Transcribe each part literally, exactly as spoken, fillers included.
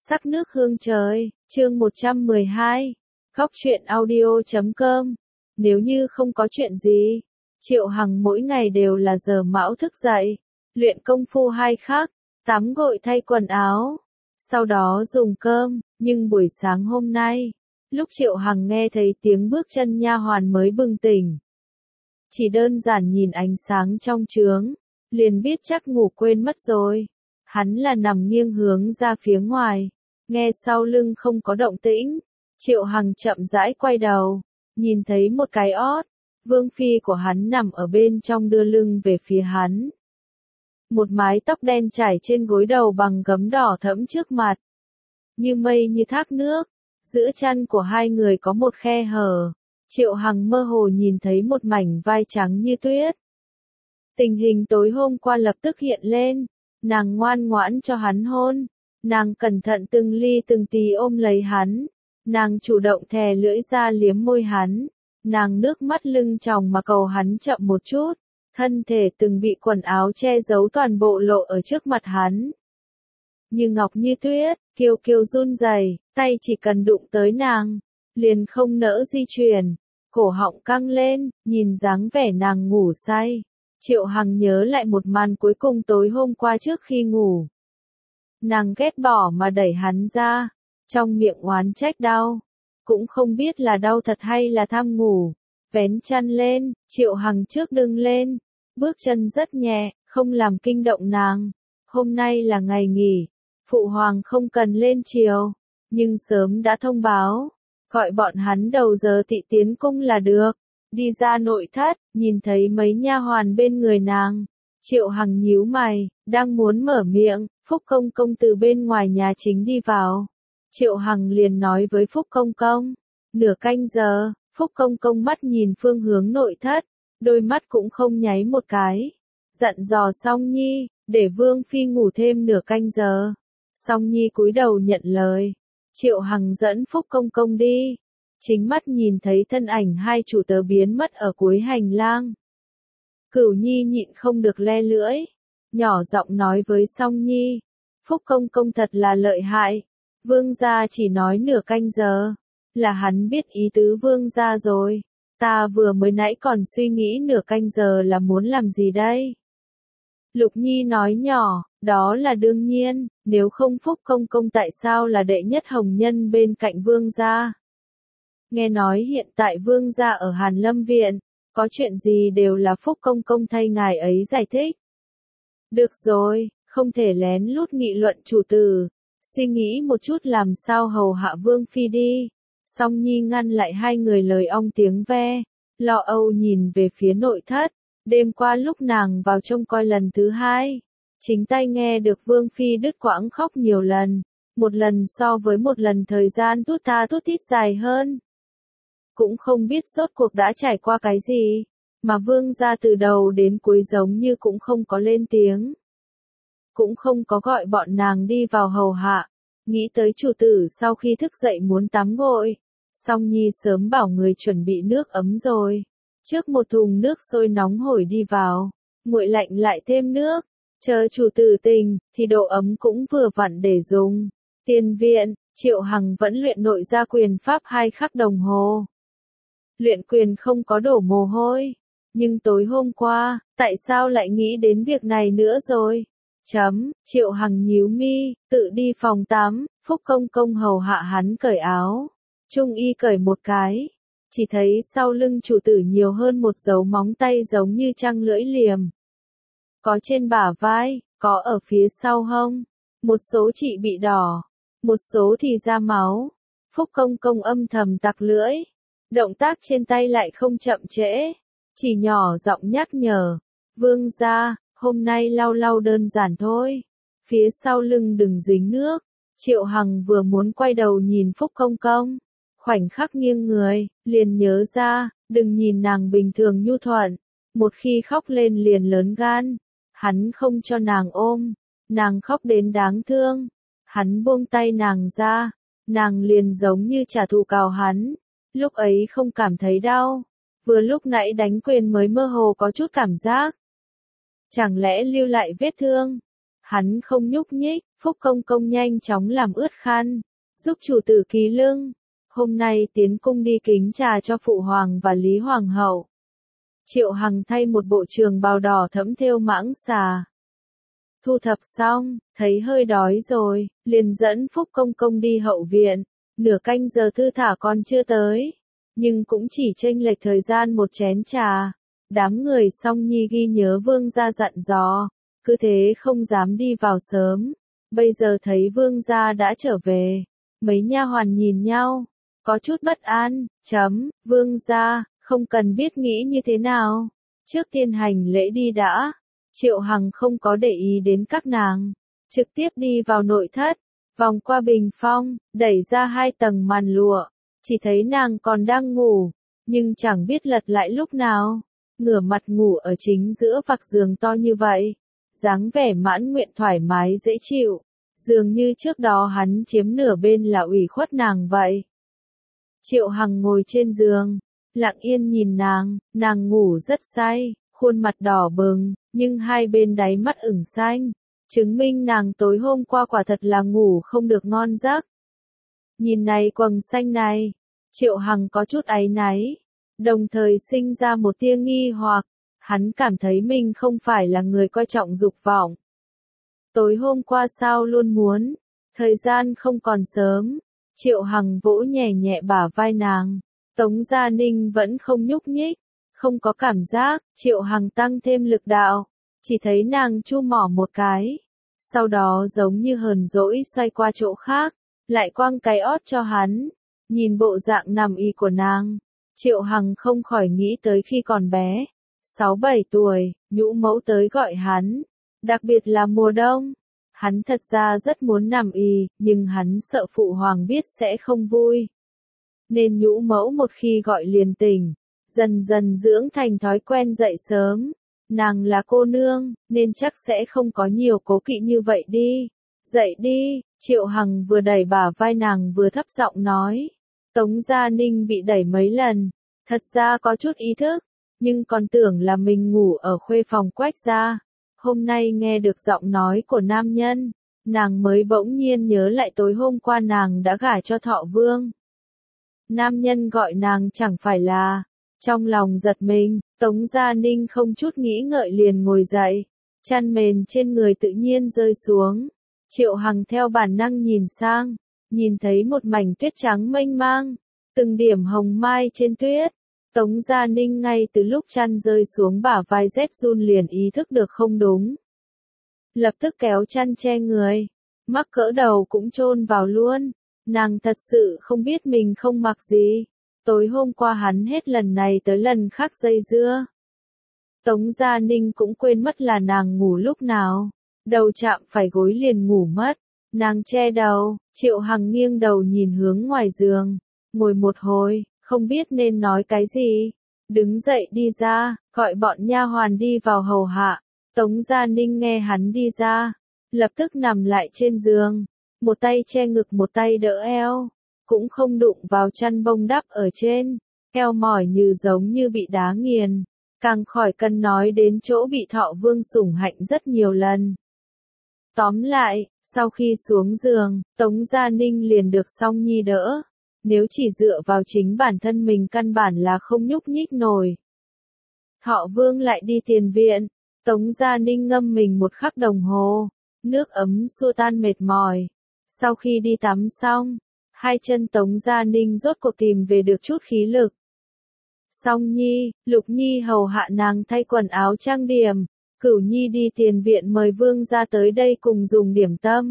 Sắc nước hương trời, chương một trăm mười hai, góc truyện audio chấm com. Nếu như không có chuyện gì, Triệu Hằng mỗi ngày đều là giờ mão thức dậy, luyện công phu hai khắc, tắm gội thay quần áo, sau đó dùng cơm, nhưng buổi sáng hôm nay, lúc Triệu Hằng nghe thấy tiếng bước chân nha hoàn mới bừng tỉnh. Chỉ đơn giản nhìn ánh sáng trong trướng, liền biết chắc ngủ quên mất rồi. Hắn là nằm nghiêng hướng ra phía ngoài, nghe sau lưng không có động tĩnh, Triệu Hằng chậm rãi quay đầu, nhìn thấy một cái ót, vương phi của hắn nằm ở bên trong đưa lưng về phía hắn. Một mái tóc đen trải trên gối đầu bằng gấm đỏ thẫm trước mặt, như mây như thác nước, giữa chân của hai người có một khe hở, Triệu Hằng mơ hồ nhìn thấy một mảnh vai trắng như tuyết. Tình hình tối hôm qua lập tức hiện lên. Nàng ngoan ngoãn cho hắn hôn, nàng cẩn thận từng ly từng tí ôm lấy hắn, nàng chủ động thè lưỡi ra liếm môi hắn, nàng nước mắt lưng tròng mà cầu hắn chậm một chút, thân thể từng bị quần áo che giấu toàn bộ lộ ở trước mặt hắn. Như ngọc như tuyết, kiêu kiêu run rẩy, tay chỉ cần đụng tới nàng, liền không nỡ di chuyển, cổ họng căng lên, nhìn dáng vẻ nàng ngủ say. Triệu Hằng nhớ lại một màn cuối cùng tối hôm qua trước khi ngủ. Nàng ghét bỏ mà đẩy hắn ra, trong miệng oán trách đau, cũng không biết là đau thật hay là tham ngủ. Vén chăn lên, Triệu Hằng trước đứng lên, bước chân rất nhẹ, không làm kinh động nàng. Hôm nay là ngày nghỉ, Phụ Hoàng không cần lên chiều, nhưng sớm đã thông báo, gọi bọn hắn đầu giờ thị tiến cung là được. Đi ra nội thất, nhìn thấy mấy nha hoàn bên người nàng. Triệu Hằng nhíu mày, đang muốn mở miệng, Phúc Công Công từ bên ngoài nhà chính đi vào. Triệu Hằng liền nói với Phúc Công Công. Nửa canh giờ, Phúc Công Công mắt nhìn phương hướng nội thất, đôi mắt cũng không nháy một cái. Dặn dò Song Nhi, để Vương Phi ngủ thêm nửa canh giờ. Song Nhi cúi đầu nhận lời. Triệu Hằng dẫn Phúc Công Công đi. Chính mắt nhìn thấy thân ảnh hai chủ tớ biến mất ở cuối hành lang. Cửu Nhi nhịn không được le lưỡi, nhỏ giọng nói với Song Nhi, Phúc Công Công thật là lợi hại, Vương gia chỉ nói nửa canh giờ, là hắn biết ý tứ Vương gia rồi, ta vừa mới nãy còn suy nghĩ nửa canh giờ là muốn làm gì đây. Lục Nhi nói nhỏ, đó là đương nhiên, nếu không Phúc Công Công tại sao là đệ nhất hồng nhân bên cạnh Vương gia. Nghe nói hiện tại Vương gia ở Hàn Lâm Viện, có chuyện gì đều là Phúc Công Công thay ngài ấy giải thích. Được rồi, không thể lén lút nghị luận chủ tử, suy nghĩ một chút làm sao hầu hạ Vương Phi đi. Song Nhi ngăn lại hai người lời ong tiếng ve, lo âu nhìn về phía nội thất, đêm qua lúc nàng vào trông coi lần thứ hai, chính tay nghe được Vương Phi đứt quãng khóc nhiều lần, một lần so với một lần thời gian thút tha thút thít dài hơn. Cũng không biết rốt cuộc đã trải qua cái gì, mà Vương gia từ đầu đến cuối giống như cũng không có lên tiếng. Cũng không có gọi bọn nàng đi vào hầu hạ, nghĩ tới chủ tử sau khi thức dậy muốn tắm gội. Song Nhi sớm bảo người chuẩn bị nước ấm rồi, trước một thùng nước sôi nóng hổi đi vào, nguội lạnh lại thêm nước, chờ chủ tử tỉnh, thì độ ấm cũng vừa vặn để dùng. Tiền viện, Triệu Hằng vẫn luyện nội gia quyền pháp hai khắc đồng hồ. Luyện quyền không có đổ mồ hôi, nhưng tối hôm qua, tại sao lại nghĩ đến việc này nữa rồi? Chấm, Triệu Hằng nhíu mi, tự đi phòng tắm, Phúc Công Công hầu hạ hắn cởi áo. Trung y cởi một cái, chỉ thấy sau lưng chủ tử nhiều hơn một dấu móng tay giống như trăng lưỡi liềm. Có trên bả vai, có ở phía sau hông, một số chỉ bị đỏ, một số thì ra máu. Phúc Công Công âm thầm tặc lưỡi. Động tác trên tay lại không chậm trễ, chỉ nhỏ giọng nhắc nhở, Vương gia, hôm nay lau lau đơn giản thôi, phía sau lưng đừng dính nước. Triệu Hằng vừa muốn quay đầu nhìn Phúc Công Công, khoảnh khắc nghiêng người, liền nhớ ra, đừng nhìn nàng bình thường nhu thuận, một khi khóc lên liền lớn gan, hắn không cho nàng ôm, nàng khóc đến đáng thương, hắn buông tay nàng ra, nàng liền giống như trả thù cào hắn. Lúc ấy không cảm thấy đau, vừa lúc nãy đánh quyền mới mơ hồ có chút cảm giác. Chẳng lẽ lưu lại vết thương? Hắn không nhúc nhích, Phúc công công nhanh chóng làm ướt khăn, giúp chủ tử ký lưng. Hôm nay tiến cung đi kính trà cho phụ hoàng và Lý Hoàng hậu. Triệu Hằng thay một bộ trường bào đỏ thẫm thêu mãng xà. Thu thập xong, thấy hơi đói rồi, liền dẫn Phúc công công đi hậu viện. Nửa canh giờ thư thả còn chưa tới, nhưng cũng chỉ chênh lệch thời gian một chén trà. Đám người Song Nhi ghi nhớ vương gia dặn dò, cứ thế không dám đi vào sớm. Bây giờ thấy vương gia đã trở về, mấy nha hoàn nhìn nhau, có chút bất an. Chấm, vương gia, không cần biết nghĩ như thế nào, trước tiên hành lễ đi đã. Triệu Hằng không có để ý đến các nàng, trực tiếp đi vào nội thất, vòng qua bình phong, đẩy ra hai tầng màn lụa, chỉ thấy nàng còn đang ngủ, nhưng chẳng biết lật lại lúc nào, ngửa mặt ngủ ở chính giữa vạc giường to như vậy, dáng vẻ mãn nguyện thoải mái dễ chịu, dường như trước đó hắn chiếm nửa bên là ủy khuất nàng vậy. Triệu Hằng ngồi trên giường, lặng yên nhìn nàng, nàng ngủ rất say, khuôn mặt đỏ bừng, nhưng hai bên đáy mắt ửng xanh, chứng minh nàng tối hôm qua quả thật là ngủ không được ngon giấc. Nhìn này quầng xanh này, Triệu Hằng có chút áy náy, đồng thời sinh ra một tia nghi hoặc, hắn cảm thấy mình không phải là người coi trọng dục vọng. Tối hôm qua sao luôn muốn, thời gian không còn sớm. Triệu Hằng vỗ nhẹ nhẹ bả vai nàng, Tống Gia Ninh vẫn không nhúc nhích, không có cảm giác. Triệu Hằng tăng thêm lực đạo, chỉ thấy nàng chu mỏ một cái, sau đó giống như hờn dỗi xoay qua chỗ khác, lại quăng cái ót cho hắn. Nhìn bộ dạng nằm y của nàng, Triệu Hằng không khỏi nghĩ tới khi còn bé, sáu bảy tuổi, nhũ mẫu tới gọi hắn, đặc biệt là mùa đông. Hắn thật ra rất muốn nằm y, nhưng hắn sợ phụ hoàng biết sẽ không vui. Nên nhũ mẫu một khi gọi liền tỉnh, dần dần dưỡng thành thói quen dậy sớm. Nàng là cô nương, nên chắc sẽ không có nhiều cố kỵ như vậy đi. Dậy đi, Triệu Hằng vừa đẩy bả vai nàng vừa thấp giọng nói. Tống Gia Ninh bị đẩy mấy lần, thật ra có chút ý thức, nhưng còn tưởng là mình ngủ ở khuê phòng Quách gia. Hôm nay nghe được giọng nói của nam nhân, nàng mới bỗng nhiên nhớ lại tối hôm qua nàng đã gả cho Thọ Vương. Nam nhân gọi nàng chẳng phải là, trong lòng giật mình, Tống Gia Ninh không chút nghĩ ngợi liền ngồi dậy, chăn mền trên người tự nhiên rơi xuống. Triệu Hằng theo bản năng nhìn sang, nhìn thấy một mảnh tuyết trắng mênh mang, từng điểm hồng mai trên tuyết. Tống Gia Ninh ngay từ lúc chăn rơi xuống bả vai rét run liền ý thức được không đúng. Lập tức kéo chăn che người, mắc cỡ đầu cũng chôn vào luôn. Nàng thật sự không biết mình không mặc gì. Tối hôm qua hắn hết lần này tới lần khác dây dưa. Tống Gia Ninh cũng quên mất là nàng ngủ lúc nào. Đầu chạm phải gối liền ngủ mất. Nàng che đầu, Triệu Hằng nghiêng đầu nhìn hướng ngoài giường. Ngồi một hồi, không biết nên nói cái gì. Đứng dậy đi ra, gọi bọn nha hoàn đi vào hầu hạ. Tống Gia Ninh nghe hắn đi ra, lập tức nằm lại trên giường. Một tay che ngực một tay đỡ eo, cũng không đụng vào chăn bông đắp ở trên. Eo mỏi như giống như bị đá nghiền, càng khỏi cần nói đến chỗ bị Thọ Vương sủng hạnh rất nhiều lần. Tóm lại, sau khi xuống giường, Tống Gia Ninh liền được Song Nhi đỡ. Nếu chỉ dựa vào chính bản thân mình căn bản là không nhúc nhích nổi. Thọ Vương lại đi tiền viện, Tống Gia Ninh ngâm mình một khắc đồng hồ, nước ấm xua tan mệt mỏi. Sau khi đi tắm xong, hai chân Tống Gia Ninh rốt cuộc tìm về được chút khí lực. Song Nhi, Lục Nhi hầu hạ nàng thay quần áo trang điểm, Cửu Nhi đi tiền viện mời vương gia tới đây cùng dùng điểm tâm.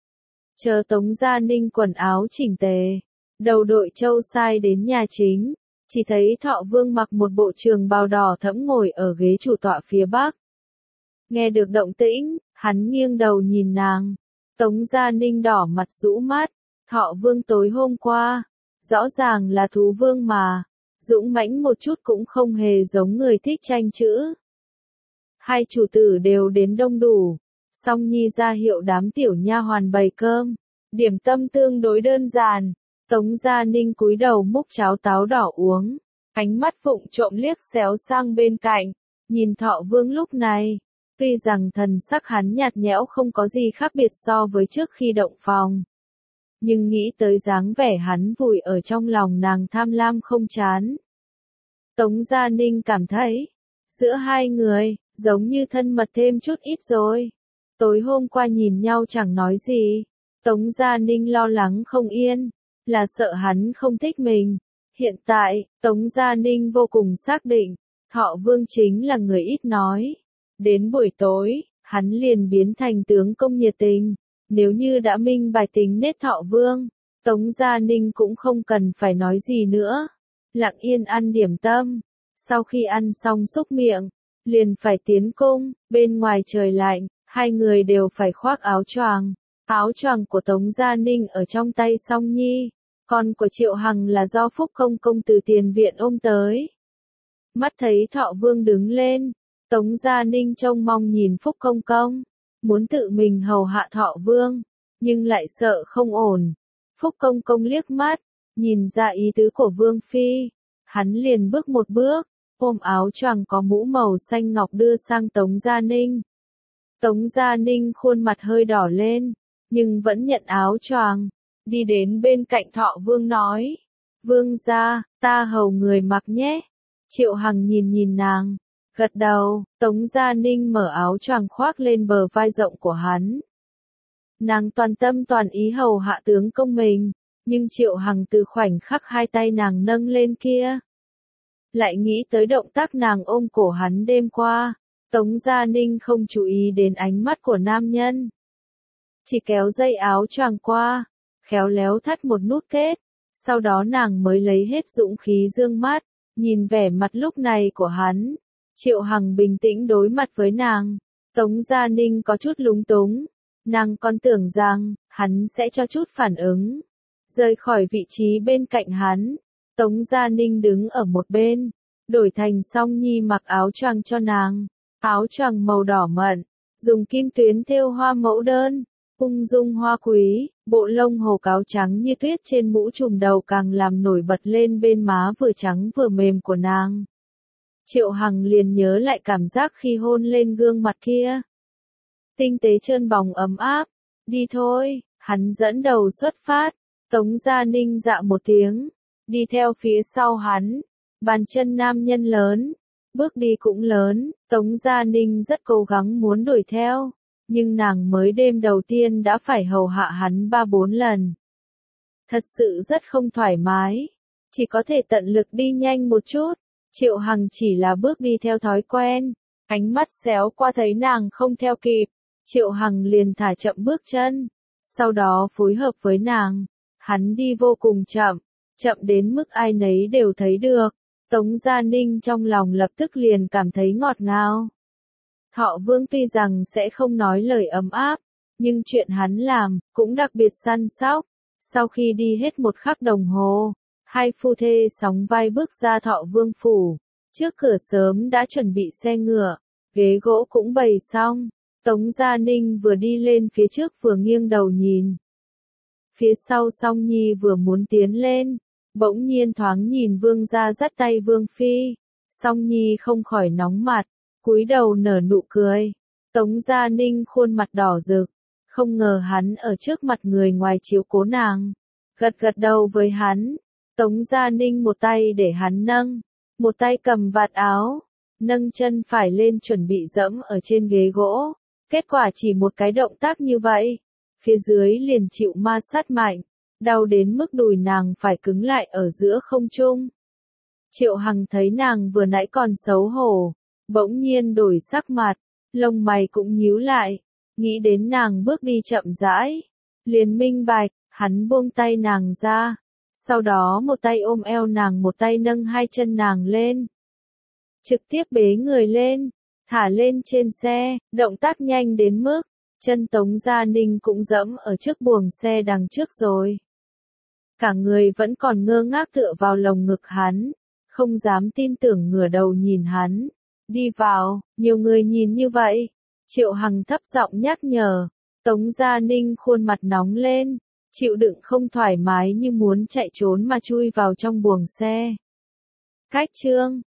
Chờ Tống Gia Ninh quần áo chỉnh tề, đầu đội châu sai đến nhà chính, chỉ thấy Thọ Vương mặc một bộ trường bào đỏ thẫm ngồi ở ghế chủ tọa phía bắc. Nghe được động tĩnh, hắn nghiêng đầu nhìn nàng. Tống Gia Ninh đỏ mặt rũ mắt, Thọ Vương tối hôm qua, rõ ràng là thú vương mà, dũng mãnh một chút cũng không hề giống người thích tranh chữ. Hai chủ tử đều đến đông đủ, Song Nhi ra hiệu đám tiểu nha hoàn bày cơm, điểm tâm tương đối đơn giản. Tống Gia Ninh cúi đầu múc cháo táo đỏ uống, ánh mắt phụng trộm liếc xéo sang bên cạnh, nhìn Thọ Vương lúc này, Tuy rằng thần sắc hắn nhạt nhẽo không có gì khác biệt so với trước khi động phòng. Nhưng nghĩ tới dáng vẻ hắn vùi ở trong lòng nàng tham lam không chán. Tống Gia Ninh cảm thấy, giữa hai người, giống như thân mật thêm chút ít rồi. Tối hôm qua nhìn nhau chẳng nói gì. Tống Gia Ninh lo lắng không yên, là sợ hắn không thích mình. Hiện tại, Tống Gia Ninh vô cùng xác định, Thọ Vương chính là người ít nói. Đến buổi tối, hắn liền biến thành tướng công nhiệt tình. Nếu như đã minh bạch tính nết Thọ Vương, Tống Gia Ninh cũng không cần phải nói gì nữa. Lặng yên ăn điểm tâm. Sau khi ăn xong xúc miệng, liền phải tiến cung. Bên ngoài trời lạnh, hai người đều phải khoác áo choàng. Áo choàng của Tống Gia Ninh ở trong tay Song Nhi, còn của Triệu Hằng là do Phúc Công Công từ tiền viện ôm tới. Mắt thấy Thọ Vương đứng lên, Tống Gia Ninh trông mong nhìn Phúc Công Công, muốn tự mình hầu hạ Thọ Vương, nhưng lại sợ không ổn. Phúc Công Công liếc mắt, nhìn ra ý tứ của Vương Phi, hắn liền bước một bước, ôm áo choàng có mũ màu xanh ngọc đưa sang Tống Gia Ninh. Tống Gia Ninh khuôn mặt hơi đỏ lên, nhưng vẫn nhận áo choàng, đi đến bên cạnh Thọ Vương nói, Vương gia, ta hầu người mặc nhé. Triệu Hằng nhìn nhìn nàng, gật đầu. Tống Gia Ninh mở áo choàng khoác lên bờ vai rộng của hắn. Nàng toàn tâm toàn ý hầu hạ tướng công mình, nhưng Triệu Hằng từ khoảnh khắc hai tay nàng nâng lên kia, lại nghĩ tới động tác nàng ôm cổ hắn đêm qua. Tống Gia Ninh không chú ý đến ánh mắt của nam nhân, chỉ kéo dây áo choàng qua, khéo léo thắt một nút kết, sau đó nàng mới lấy hết dũng khí dương mắt, nhìn vẻ mặt lúc này của hắn. Triệu Hằng bình tĩnh đối mặt với nàng, Tống Gia Ninh có chút lúng túng, nàng còn tưởng rằng, hắn sẽ cho chút phản ứng, rời khỏi vị trí bên cạnh hắn. Tống Gia Ninh đứng ở một bên, đổi thành Song Nhi mặc áo choàng cho nàng, áo choàng màu đỏ mận, dùng kim tuyến thêu hoa mẫu đơn, ung dung hoa quý, bộ lông hồ cáo trắng như tuyết trên mũ trùm đầu càng làm nổi bật lên bên má vừa trắng vừa mềm của nàng. Triệu Hằng liền nhớ lại cảm giác khi hôn lên gương mặt kia. Tinh tế trơn bóng ấm áp. Đi thôi, hắn dẫn đầu xuất phát. Tống Gia Ninh dạ một tiếng, đi theo phía sau hắn. Bàn chân nam nhân lớn, bước đi cũng lớn. Tống Gia Ninh rất cố gắng muốn đuổi theo, nhưng nàng mới đêm đầu tiên đã phải hầu hạ hắn ba bốn lần. Thật sự rất không thoải mái, chỉ có thể tận lực đi nhanh một chút. Triệu Hằng chỉ là bước đi theo thói quen, ánh mắt xéo qua thấy nàng không theo kịp, Triệu Hằng liền thả chậm bước chân, sau đó phối hợp với nàng. Hắn đi vô cùng chậm, chậm đến mức ai nấy đều thấy được. Tống Gia Ninh trong lòng lập tức liền cảm thấy ngọt ngào. Thọ Vương tuy rằng sẽ không nói lời ấm áp, nhưng chuyện hắn làm cũng đặc biệt săn sóc. Sau khi đi hết một khắc đồng hồ, hai phu thê sóng vai bước ra Thọ Vương phủ. Trước cửa sớm đã chuẩn bị xe ngựa, ghế gỗ cũng bày xong. Tống Gia Ninh vừa đi lên phía trước vừa nghiêng đầu nhìn. Phía sau Song Nhi vừa muốn tiến lên, bỗng nhiên thoáng nhìn Vương gia dắt tay Vương Phi. Song Nhi không khỏi nóng mặt, cúi đầu nở nụ cười. Tống Gia Ninh khuôn mặt đỏ rực, không ngờ hắn ở trước mặt người ngoài chiếu cố nàng. Gật gật đầu với hắn, Tống Gia Ninh một tay để hắn nâng, một tay cầm vạt áo, nâng chân phải lên chuẩn bị dẫm ở trên ghế gỗ. Kết quả chỉ một cái động tác như vậy, phía dưới liền chịu ma sát mạnh, đau đến mức đùi nàng phải cứng lại ở giữa không trung. Triệu Hằng thấy nàng vừa nãy còn xấu hổ, bỗng nhiên đổi sắc mặt, lông mày cũng nhíu lại, nghĩ đến nàng bước đi chậm rãi, liền minh bạch, hắn buông tay nàng ra, sau đó một tay ôm eo nàng một tay nâng hai chân nàng lên, trực tiếp bế người lên, thả lên trên xe, động tác nhanh đến mức, chân Tống Gia Ninh cũng dẫm ở trước buồng xe đằng trước rồi. Cả người vẫn còn ngơ ngác tựa vào lồng ngực hắn, không dám tin tưởng ngửa đầu nhìn hắn. Đi vào, nhiều người nhìn như vậy. Triệu Hằng thấp giọng nhắc nhở. Tống Gia Ninh khuôn mặt nóng lên, chịu đựng không thoải mái như muốn chạy trốn mà chui vào trong buồng xe. Cách chương